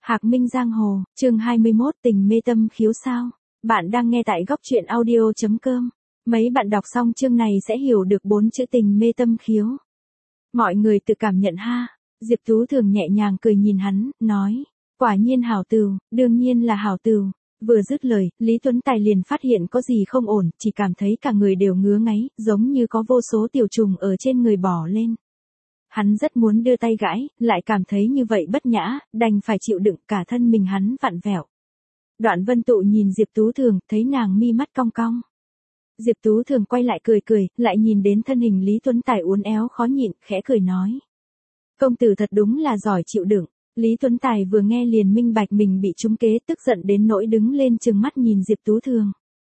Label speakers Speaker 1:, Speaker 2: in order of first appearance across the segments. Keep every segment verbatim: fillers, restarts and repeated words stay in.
Speaker 1: Hạc Minh Giang Hồ, chương hai mươi mốt tình mê tâm khiếu sao. Bạn đang nghe tại góc truyện audio chấm com. Mấy bạn đọc xong chương này sẽ hiểu được bốn chữ tình mê tâm khiếu. Mọi người tự cảm nhận ha. Diệp Tú Thường nhẹ nhàng cười nhìn hắn, nói. Quả nhiên hảo từu, đương nhiên là hảo từu. Vừa dứt lời, Lý Tuấn Tài liền phát hiện có gì không ổn, chỉ cảm thấy cả người đều ngứa ngáy, giống như có vô số tiểu trùng ở trên người bò lên. Hắn rất muốn đưa tay gãi, lại cảm thấy như vậy bất nhã, đành phải chịu đựng, cả thân mình hắn vặn vẹo. Đoạn Vân Tụ nhìn Diệp Tú Thường, thấy nàng mi mắt cong cong. Diệp Tú Thường quay lại cười cười, lại nhìn đến thân hình Lý Tuấn Tài uốn éo khó nhịn, khẽ cười nói. Công tử thật đúng là giỏi chịu đựng. Lý Tuấn Tài vừa nghe liền minh bạch mình bị trúng kế, tức giận đến nỗi đứng lên trừng mắt nhìn Diệp Tú Thường.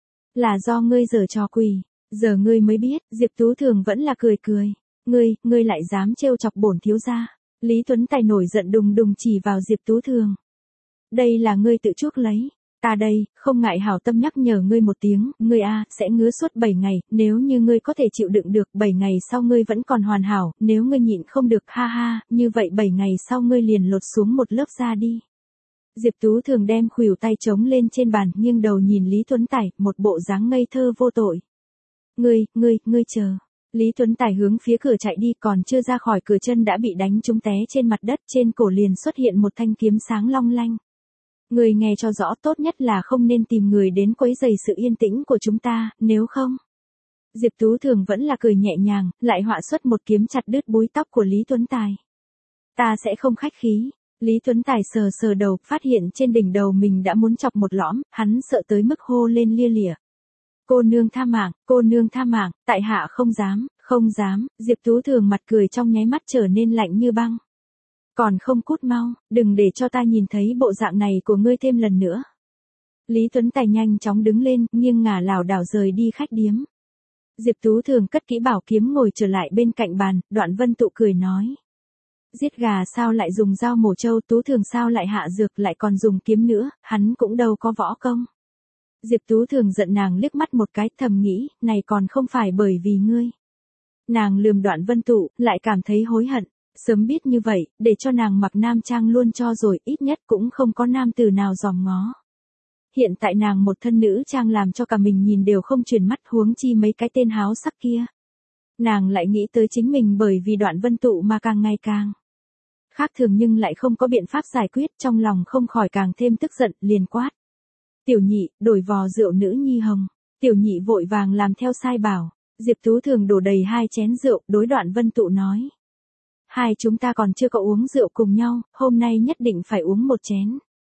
Speaker 1: Là do ngươi giở trò quỷ, giờ ngươi mới biết. Diệp Tú Thường vẫn là cười cười. Ngươi, ngươi lại dám trêu chọc bổn thiếu gia. Lý Tuấn Tài nổi giận đùng đùng chỉ vào Diệp Tú Thường. Đây là ngươi tự chuốc lấy. Ta đây, không ngại hảo tâm nhắc nhở ngươi một tiếng, ngươi a, sẽ ngứa suốt bảy ngày, nếu như ngươi có thể chịu đựng được, bảy ngày sau ngươi vẫn còn hoàn hảo, nếu ngươi nhịn không được, ha ha, như vậy bảy ngày sau ngươi liền lột xuống một lớp da đi. Diệp Tú Thường đem khuỷu tay trống lên trên bàn, nghiêng đầu nhìn Lý Tuấn Tài, một bộ dáng ngây thơ vô tội. Ngươi, ngươi, ngươi chờ. Lý Tuấn Tài hướng phía cửa chạy đi, còn chưa ra khỏi cửa chân đã bị đánh trúng té trên mặt đất, trên cổ liền xuất hiện một thanh kiếm sáng long lanh. Người nghe cho rõ, tốt nhất là không nên tìm người đến quấy rầy sự yên tĩnh của chúng ta, nếu không. Diệp Tú Thường vẫn là cười nhẹ nhàng, lại họa xuất một kiếm chặt đứt búi tóc của Lý Tuấn Tài. Ta sẽ không khách khí. Lý Tuấn Tài sờ sờ đầu, phát hiện trên đỉnh đầu mình đã muốn chọc một lõm, hắn sợ tới mức hô lên lia lịa. Cô nương tha mạng, cô nương tha mạng, tại hạ không dám, không dám. Diệp Tú Thường mặt cười trong nháy mắt trở nên lạnh như băng. Còn không cút mau, đừng để cho ta nhìn thấy bộ dạng này của ngươi thêm lần nữa. Lý Tuấn Tài nhanh chóng đứng lên, nghiêng ngả lảo đảo rời đi khách điếm. Diệp Tú Thường cất kỹ bảo kiếm ngồi trở lại bên cạnh bàn, Đoạn Vân Tụ cười nói. Giết gà sao lại dùng dao mổ trâu, Tú Thường sao lại hạ dược lại còn dùng kiếm nữa, hắn cũng đâu có võ công. Diệp Tú Thường giận nàng liếc mắt một cái, thầm nghĩ, này còn không phải bởi vì ngươi. Nàng lườm Đoạn Vân Tụ, lại cảm thấy hối hận. Sớm biết như vậy, để cho nàng mặc nam trang luôn cho rồi, ít nhất cũng không có nam tử nào dòm ngó. Hiện tại nàng một thân nữ trang làm cho cả mình nhìn đều không chuyển mắt, huống chi mấy cái tên háo sắc kia. Nàng lại nghĩ tới chính mình bởi vì Đoạn Vân Tụ mà càng ngày càng khác thường, nhưng lại không có biện pháp giải quyết, trong lòng không khỏi càng thêm tức giận, liền quát. Tiểu nhị, đổi vò rượu nữ nhi hồng. Tiểu nhị vội vàng làm theo sai bảo. Diệp Tú Thường đổ đầy hai chén rượu, đối Đoạn Vân Tụ nói. Hai chúng ta còn chưa có uống rượu cùng nhau, hôm nay nhất định phải uống một chén.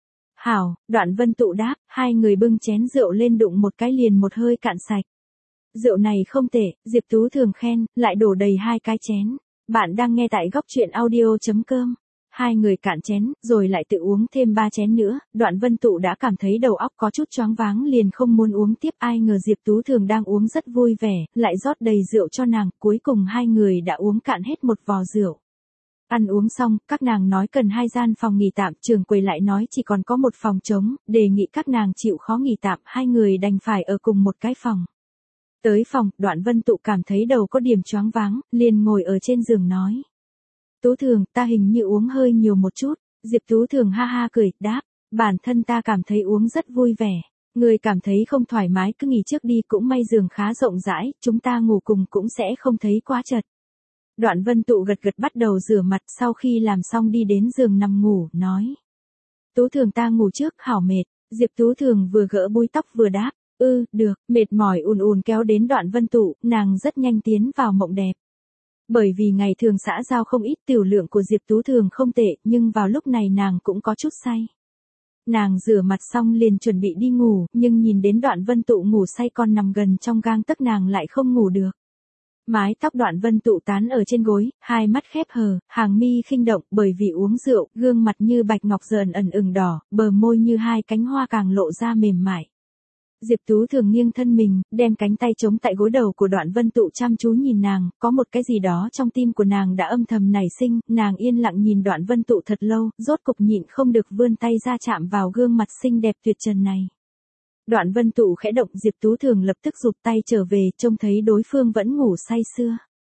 Speaker 1: Hảo, Đoạn Vân Tụ đáp, hai người bưng chén rượu lên đụng một cái liền một hơi cạn sạch. Rượu này không tệ, Diệp Tú Thường khen, lại đổ đầy hai cái chén. Bạn đang nghe tại góc truyện audio chấm com. Hai người cạn chén, rồi lại tự uống thêm ba chén nữa, Đoạn Vân Tụ đã cảm thấy đầu óc có chút choáng váng, liền không muốn uống tiếp. Ai ngờ Diệp Tú Thường đang uống rất vui vẻ, lại rót đầy rượu cho nàng, cuối cùng hai người đã uống cạn hết một vò rượu. Ăn uống xong, các nàng nói cần hai gian phòng nghỉ tạm, trưởng quầy lại nói chỉ còn có một phòng trống, đề nghị các nàng chịu khó nghỉ tạm, hai người đành phải ở cùng một cái phòng. Tới phòng, Đoạn Vân Tụ cảm thấy đầu có điểm choáng váng, liền ngồi ở trên giường nói. Tú Thường, ta hình như uống hơi nhiều một chút. Diệp Tú Thường ha ha cười, đáp, bản thân ta cảm thấy uống rất vui vẻ. Người cảm thấy không thoải mái cứ nghỉ trước đi, cũng may giường khá rộng rãi, chúng ta ngủ cùng cũng sẽ không thấy quá chật. Đoạn Vân Tụ gật gật bắt đầu rửa mặt, sau khi làm xong đi đến giường nằm ngủ, nói. Tú Thường ta ngủ trước, hảo mệt. Diệp Tú Thường vừa gỡ búi tóc vừa đáp, ư, được, mệt mỏi ùn ùn kéo đến Đoạn Vân Tụ, nàng rất nhanh tiến vào mộng đẹp. Bởi vì ngày thường xã giao không ít, tiểu lượng của Diệp Tú Thường không tệ, nhưng vào lúc này nàng cũng có chút say. Nàng rửa mặt xong liền chuẩn bị đi ngủ, nhưng nhìn đến Đoạn Vân Tụ ngủ say còn nằm gần trong gang tấc, nàng lại không ngủ được. Mái tóc Đoạn Vân Tụ tán ở trên gối, hai mắt khép hờ, hàng mi khinh động, bởi vì uống rượu, gương mặt như bạch ngọc dần ẩn ửng đỏ, bờ môi như hai cánh hoa càng lộ ra mềm mại. Diệp Tú Thường nghiêng thân mình, đem cánh tay chống tại gối đầu của Đoạn Vân Tụ chăm chú nhìn nàng, có một cái gì đó trong tim của nàng đã âm thầm nảy sinh, nàng yên lặng nhìn Đoạn Vân Tụ thật lâu, rốt cục nhịn không được vươn tay ra chạm vào gương mặt xinh đẹp tuyệt trần này. Đoạn Vân Tụ khẽ động, Diệp Tú Thường lập tức rụt tay trở về, trông thấy đối phương vẫn ngủ say sưa.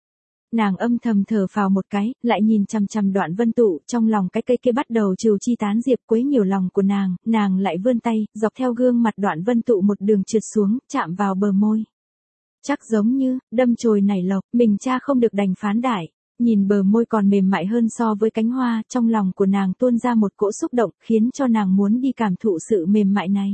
Speaker 1: Nàng âm thầm thở phào một cái, lại nhìn chằm chằm Đoạn Vân Tụ, trong lòng cái cây kia bắt đầu trừu chi tán diệp quấy nhiều lòng của nàng, nàng lại vươn tay, dọc theo gương mặt Đoạn Vân Tụ một đường trượt xuống, chạm vào bờ môi. Chắc giống như, đâm chồi nảy lộc, mình cha không được đành phán đại. Nhìn bờ môi còn mềm mại hơn so với cánh hoa, trong lòng của nàng tuôn ra một cỗ xúc động, khiến cho nàng muốn đi cảm thụ sự mềm mại này.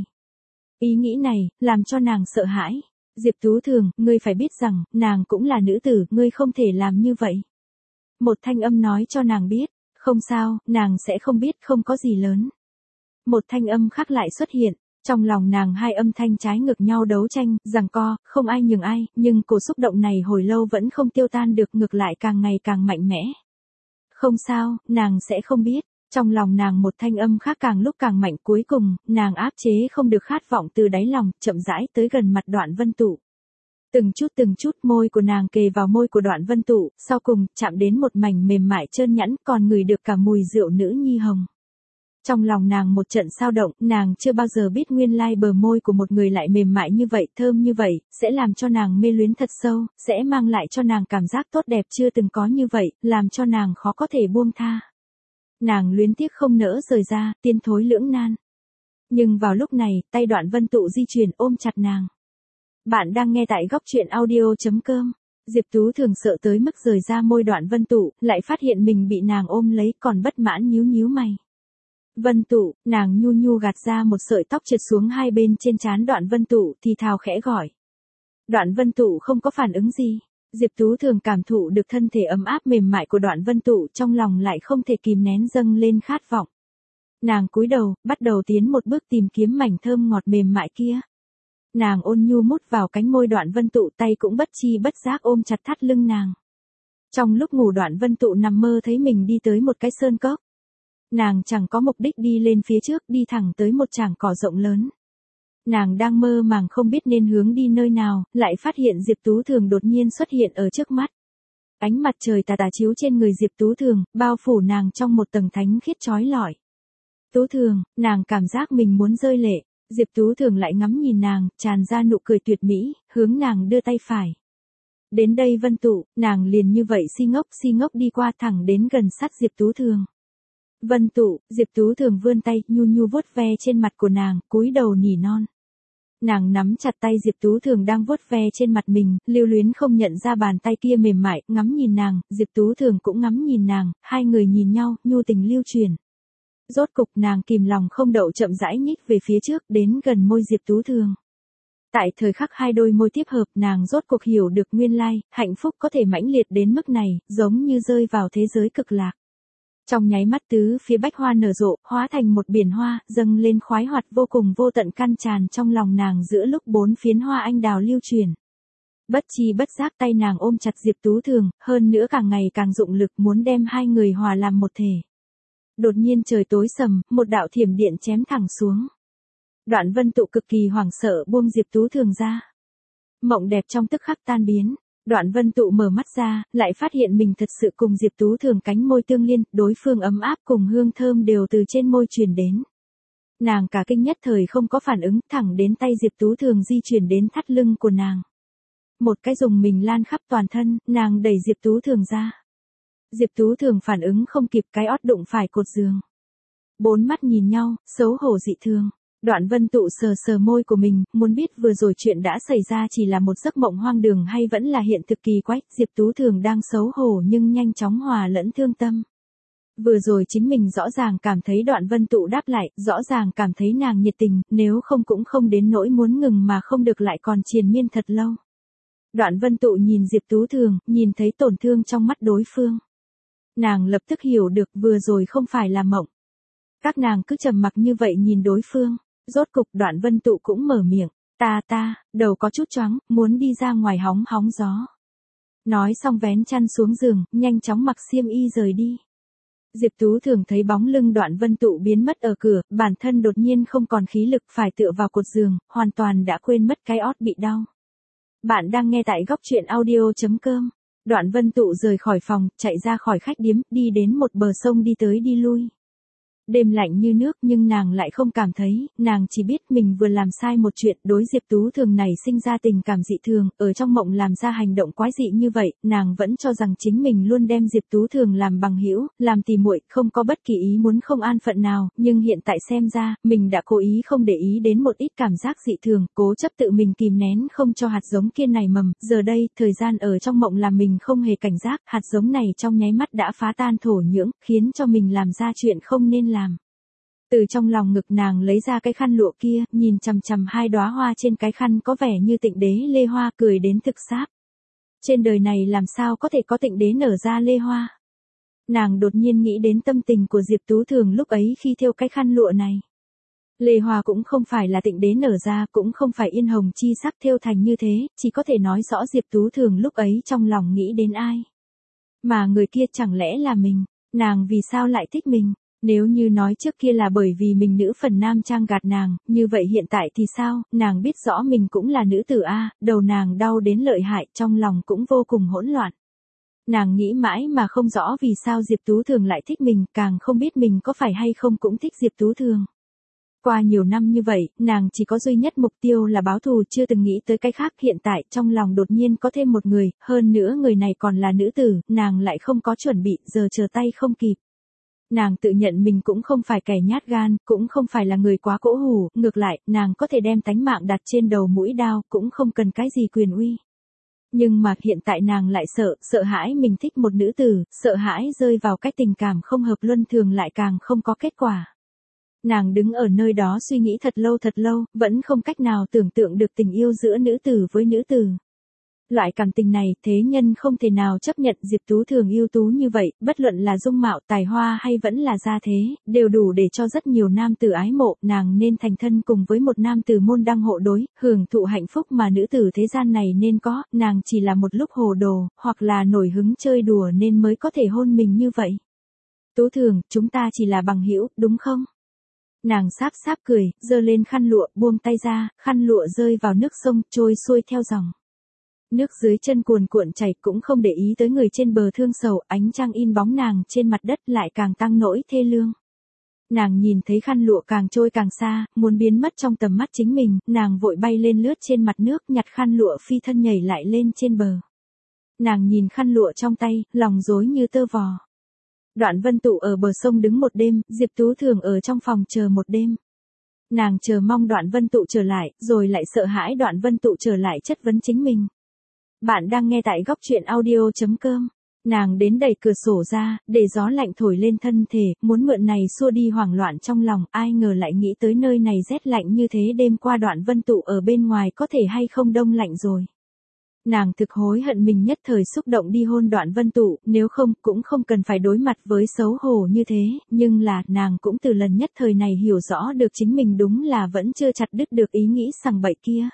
Speaker 1: Ý nghĩ này, làm cho nàng sợ hãi. Diệp Tú Thường, ngươi phải biết rằng, nàng cũng là nữ tử, ngươi không thể làm như vậy. Một thanh âm nói cho nàng biết, không sao, nàng sẽ không biết, không có gì lớn. Một thanh âm khác lại xuất hiện, trong lòng nàng hai âm thanh trái ngược nhau đấu tranh, giằng co, không ai nhường ai, nhưng cổ xúc động này hồi lâu vẫn không tiêu tan được, ngược lại càng ngày càng mạnh mẽ. Không sao, nàng sẽ không biết. Trong lòng nàng một thanh âm khác càng lúc càng mạnh, cuối cùng, nàng áp chế không được khát vọng từ đáy lòng, chậm rãi tới gần mặt Đoạn Vân Tụ. Từng chút từng chút môi của nàng kề vào môi của Đoạn Vân Tụ, sau cùng, chạm đến một mảnh mềm mại trơn nhẵn, còn ngửi được cả mùi rượu nữ nhi hồng. Trong lòng nàng một trận sao động, nàng chưa bao giờ biết nguyên lai bờ môi của một người lại mềm mại như vậy, thơm như vậy, sẽ làm cho nàng mê luyến thật sâu, sẽ mang lại cho nàng cảm giác tốt đẹp chưa từng có như vậy, làm cho nàng khó có thể buông tha. Nàng luyến tiếc không nỡ rời ra, tiên thối lưỡng nan. Nhưng vào lúc này, tay Đoạn Vân Tụ di chuyển ôm chặt nàng. Bạn đang nghe tại góc truyện audio chấm com. Diệp Tú Thường sợ tới mức rời ra môi Đoạn Vân Tụ, lại phát hiện mình bị nàng ôm lấy, còn bất mãn nhíu nhíu mày. Vân Tụ, nàng nhu nhu gạt ra một sợi tóc trượt xuống hai bên trên trán Đoạn Vân Tụ, thì thào khẽ gọi. Đoạn Vân Tụ không có phản ứng gì. Diệp Tú Thường cảm thụ được thân thể ấm áp mềm mại của Đoạn Vân Tụ, trong lòng lại không thể kìm nén dâng lên khát vọng. Nàng cúi đầu, bắt đầu tiến một bước tìm kiếm mảnh thơm ngọt mềm mại kia. Nàng ôn nhu mút vào cánh môi Đoạn Vân Tụ, tay cũng bất chi bất giác ôm chặt thắt lưng nàng. Trong lúc ngủ Đoạn Vân Tụ nằm mơ thấy mình đi tới một cái sơn cốc. Nàng chẳng có mục đích đi lên phía trước, đi thẳng tới một tràng cỏ rộng lớn. Nàng đang mơ màng không biết nên hướng đi nơi nào, lại phát hiện Diệp Tú Thường đột nhiên xuất hiện ở trước mắt. Ánh mặt trời tà tà chiếu trên người Diệp Tú Thường, bao phủ nàng trong một tầng thánh khiết chói lọi. Tú Thường, nàng cảm giác mình muốn rơi lệ, Diệp Tú Thường lại ngắm nhìn nàng, tràn ra nụ cười tuyệt mỹ, hướng nàng đưa tay phải. Đến đây Vân Tụ, nàng liền như vậy si ngốc si ngốc đi qua thẳng đến gần sát Diệp Tú Thường. Vân Tụ, Diệp Tú Thường vươn tay, nhu nhu vuốt ve trên mặt của nàng, cúi đầu nỉ non. Nàng nắm chặt tay Diệp Tú Thường đang vuốt ve trên mặt mình, lưu luyến không nhận ra bàn tay kia mềm mại, ngắm nhìn nàng, Diệp Tú Thường cũng ngắm nhìn nàng, hai người nhìn nhau, nhu tình lưu truyền. Rốt cục nàng kìm lòng không đậu chậm rãi nhích về phía trước, đến gần môi Diệp Tú Thường. Tại thời khắc hai đôi môi tiếp hợp, nàng rốt cuộc hiểu được nguyên lai, hạnh phúc có thể mãnh liệt đến mức này, giống như rơi vào thế giới cực lạc. Trong nháy mắt tứ phía bách hoa nở rộ, hóa thành một biển hoa, dâng lên khoái hoạt vô cùng vô tận căn tràn trong lòng nàng giữa lúc bốn phiến hoa anh đào lưu truyền. Bất chi bất giác tay nàng ôm chặt Diệp Tú Thường, hơn nữa càng ngày càng dụng lực muốn đem hai người hòa làm một thể. Đột nhiên trời tối sầm, một đạo thiểm điện chém thẳng xuống. Đoạn Vân Tụ cực kỳ hoảng sợ buông Diệp Tú Thường ra. Mộng đẹp trong tức khắc tan biến. Đoạn Vân Tụ mở mắt ra, lại phát hiện mình thật sự cùng Diệp Tú Thường cánh môi tương liên, đối phương ấm áp cùng hương thơm đều từ trên môi truyền đến. Nàng cả kinh nhất thời không có phản ứng, thẳng đến tay Diệp Tú Thường di chuyển đến thắt lưng của nàng. Một cái dùng mình lan khắp toàn thân, nàng đẩy Diệp Tú Thường ra. Diệp Tú Thường phản ứng không kịp, cái ót đụng phải cột giường. Bốn mắt nhìn nhau, xấu hổ dị thường. Đoạn Vân Tụ sờ sờ môi của mình, muốn biết vừa rồi chuyện đã xảy ra chỉ là một giấc mộng hoang đường hay vẫn là hiện thực kỳ quái. Diệp Tú Thường đang xấu hổ nhưng nhanh chóng hòa lẫn thương tâm. Vừa rồi chính mình rõ ràng cảm thấy Đoạn Vân Tụ đáp lại, rõ ràng cảm thấy nàng nhiệt tình, nếu không cũng không đến nỗi muốn ngừng mà không được lại còn triền miên thật lâu. Đoạn Vân Tụ nhìn Diệp Tú Thường, nhìn thấy tổn thương trong mắt đối phương. Nàng lập tức hiểu được vừa rồi không phải là mộng. Các nàng cứ trầm mặc như vậy nhìn đối phương. Rốt cục Đoạn Vân Tụ cũng mở miệng, ta ta, đầu có chút choáng, muốn đi ra ngoài hóng hóng gió. Nói xong vén chăn xuống giường, nhanh chóng mặc xiêm y rời đi. Diệp Tú Thường thấy bóng lưng Đoạn Vân Tụ biến mất ở cửa, bản thân đột nhiên không còn khí lực phải tựa vào cột giường, hoàn toàn đã quên mất cái ót bị đau. Bạn đang nghe tại góc truyện audio chấm com. Đoạn Vân Tụ rời khỏi phòng, chạy ra khỏi khách điếm, đi đến một bờ sông đi tới đi lui. Đêm lạnh như nước nhưng nàng lại không cảm thấy, nàng chỉ biết mình vừa làm sai một chuyện. Đối Diệp Tú Thường này sinh ra tình cảm dị thường, ở trong mộng làm ra hành động quái dị như vậy, nàng vẫn cho rằng chính mình luôn đem Diệp Tú Thường làm bằng hữu, làm tỉ muội, không có bất kỳ ý muốn không an phận nào, nhưng hiện tại xem ra, mình đã cố ý không để ý đến một ít cảm giác dị thường, cố chấp tự mình kìm nén không cho hạt giống kia nảy mầm. Giờ đây, thời gian ở trong mộng làm mình không hề cảnh giác, hạt giống này trong nháy mắt đã phá tan thổ nhưỡng, khiến cho mình làm ra chuyện không nên làm. Từ trong lòng ngực nàng lấy ra cái khăn lụa kia, nhìn chằm chằm hai đóa hoa trên cái khăn có vẻ như tịnh đế lê hoa, cười đến thực sáp. Trên đời này làm sao có thể có tịnh đế nở ra lê hoa? Nàng đột nhiên nghĩ đến tâm tình của Diệp Tú Thường lúc ấy khi thêu cái khăn lụa này. Lê hoa cũng không phải là tịnh đế nở ra, cũng không phải yên hồng chi sắc thêu thành như thế, chỉ có thể nói rõ Diệp Tú Thường lúc ấy trong lòng nghĩ đến ai. Mà người kia chẳng lẽ là mình, nàng vì sao lại thích mình? Nếu như nói trước kia là bởi vì mình nữ phần nam trang gạt nàng, như vậy hiện tại thì sao, nàng biết rõ mình cũng là nữ tử A, đầu nàng đau đến lợi hại, trong lòng cũng vô cùng hỗn loạn. Nàng nghĩ mãi mà không rõ vì sao Diệp Tú Thường lại thích mình, càng không biết mình có phải hay không cũng thích Diệp Tú Thường. Qua nhiều năm như vậy, nàng chỉ có duy nhất mục tiêu là báo thù, chưa từng nghĩ tới cái khác. Hiện tại trong lòng đột nhiên có thêm một người, hơn nữa người này còn là nữ tử, nàng lại không có chuẩn bị, giờ chờ tay không kịp. Nàng tự nhận mình cũng không phải kẻ nhát gan, cũng không phải là người quá cỗ hủ, ngược lại, nàng có thể đem tánh mạng đặt trên đầu mũi đao, cũng không cần cái gì quyền uy. Nhưng mà hiện tại nàng lại sợ, sợ hãi mình thích một nữ tử, sợ hãi rơi vào cách tình cảm không hợp luân thường lại càng không có kết quả. Nàng đứng ở nơi đó suy nghĩ thật lâu thật lâu, vẫn không cách nào tưởng tượng được tình yêu giữa nữ tử với nữ tử. Loại cảm tình này, thế nhân không thể nào chấp nhận. Diệp Tú Thường ưu tú như vậy, bất luận là dung mạo, tài hoa hay vẫn là gia thế, đều đủ để cho rất nhiều nam tử ái mộ. Nàng nên thành thân cùng với một nam tử môn đăng hộ đối, hưởng thụ hạnh phúc mà nữ tử thế gian này nên có. Nàng chỉ là một lúc hồ đồ, hoặc là nổi hứng chơi đùa nên mới có thể hôn mình như vậy. Tú Thường, chúng ta chỉ là bằng hữu, đúng không? Nàng sáp sáp cười, giơ lên khăn lụa, buông tay ra, khăn lụa rơi vào nước sông, trôi xuôi theo dòng. Nước dưới chân cuồn cuộn chảy, cũng không để ý tới người trên bờ thương sầu, ánh trăng in bóng nàng trên mặt đất lại càng tăng nỗi thê lương. Nàng nhìn thấy khăn lụa càng trôi càng xa, muốn biến mất trong tầm mắt chính mình, nàng vội bay lên lướt trên mặt nước, nhặt khăn lụa phi thân nhảy lại lên trên bờ. Nàng nhìn khăn lụa trong tay, lòng rối như tơ vò. Đoạn Vân Tụ ở bờ sông đứng một đêm, Diệp Tú Thường ở trong phòng chờ một đêm. Nàng chờ mong Đoạn Vân Tụ trở lại, rồi lại sợ hãi Đoạn Vân Tụ trở lại chất vấn chính mình. Bạn đang nghe tại góc truyện audio chấm com. Nàng đến đẩy cửa sổ ra, để gió lạnh thổi lên thân thể, muốn mượn này xua đi hoảng loạn trong lòng, ai ngờ lại nghĩ tới nơi này rét lạnh như thế, đêm qua Đoạn Vân Tụ ở bên ngoài có thể hay không đông lạnh rồi. Nàng thực hối hận mình nhất thời xúc động đi hôn Đoạn Vân Tụ, nếu không, cũng không cần phải đối mặt với xấu hổ như thế, nhưng là, nàng cũng từ lần nhất thời này hiểu rõ được chính mình đúng là vẫn chưa chặt đứt được ý nghĩ sằng bậy kia.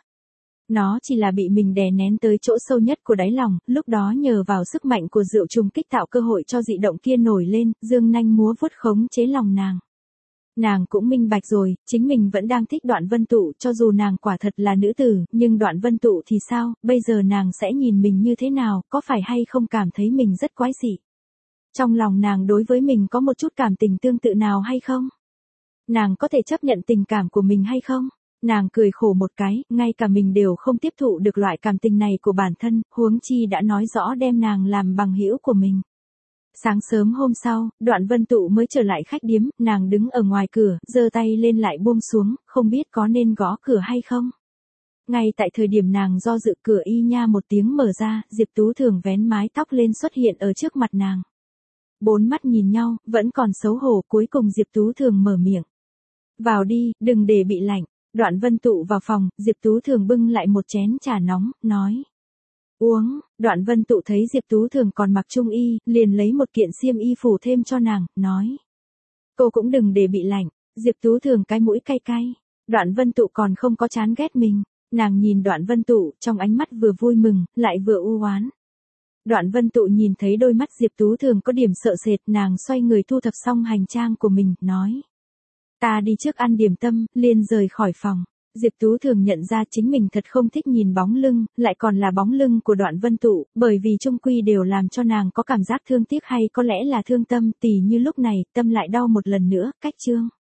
Speaker 1: Nó chỉ là bị mình đè nén tới chỗ sâu nhất của đáy lòng, lúc đó nhờ vào sức mạnh của rượu trùng kích tạo cơ hội cho dị động kia nổi lên, dương nanh múa vuốt khống chế lòng nàng. Nàng cũng minh bạch rồi, chính mình vẫn đang thích Đoạn Vân Tụ, cho dù nàng quả thật là nữ tử, nhưng Đoạn Vân Tụ thì sao, bây giờ nàng sẽ nhìn mình như thế nào, có phải hay không cảm thấy mình rất quái dị. Trong lòng nàng đối với mình có một chút cảm tình tương tự nào hay không? Nàng có thể chấp nhận tình cảm của mình hay không? Nàng cười khổ một cái, ngay cả mình đều không tiếp thụ được loại cảm tình này của bản thân, huống chi đã nói rõ đem nàng làm bằng hữu của mình. Sáng sớm hôm sau, Đoạn Vân Tụ mới trở lại khách điếm, nàng đứng ở ngoài cửa, giơ tay lên lại buông xuống, không biết có nên gõ cửa hay không. Ngay tại thời điểm nàng do dự, cửa y nha một tiếng mở ra, Diệp Tú Thường vén mái tóc lên xuất hiện ở trước mặt nàng. Bốn mắt nhìn nhau, vẫn còn xấu hổ, cuối cùng Diệp Tú Thường mở miệng. Vào đi, đừng để bị lạnh. Đoạn Vân Tụ vào phòng, Diệp Tú Thường bưng lại một chén trà nóng, nói. Uống. Đoạn Vân Tụ thấy Diệp Tú Thường còn mặc trung y, liền lấy một kiện xiêm y phủ thêm cho nàng, nói. Cô cũng đừng để bị lạnh. Diệp Tú Thường cái mũi cay cay. Đoạn Vân Tụ còn không có chán ghét mình. Nàng nhìn Đoạn Vân Tụ, trong ánh mắt vừa vui mừng, lại vừa u oán. Đoạn Vân Tụ nhìn thấy đôi mắt Diệp Tú Thường có điểm sợ sệt, nàng xoay người thu thập xong hành trang của mình, nói. Ta đi trước ăn điểm tâm, liền rời khỏi phòng. Diệp Tú thường nhận ra chính mình thật không thích nhìn bóng lưng, lại còn là bóng lưng của Đoạn Vân Tụ, bởi vì chung quy đều làm cho nàng có cảm giác thương tiếc hay có lẽ là thương tâm, tỉ như lúc này, tâm lại đau một lần nữa, cách Trương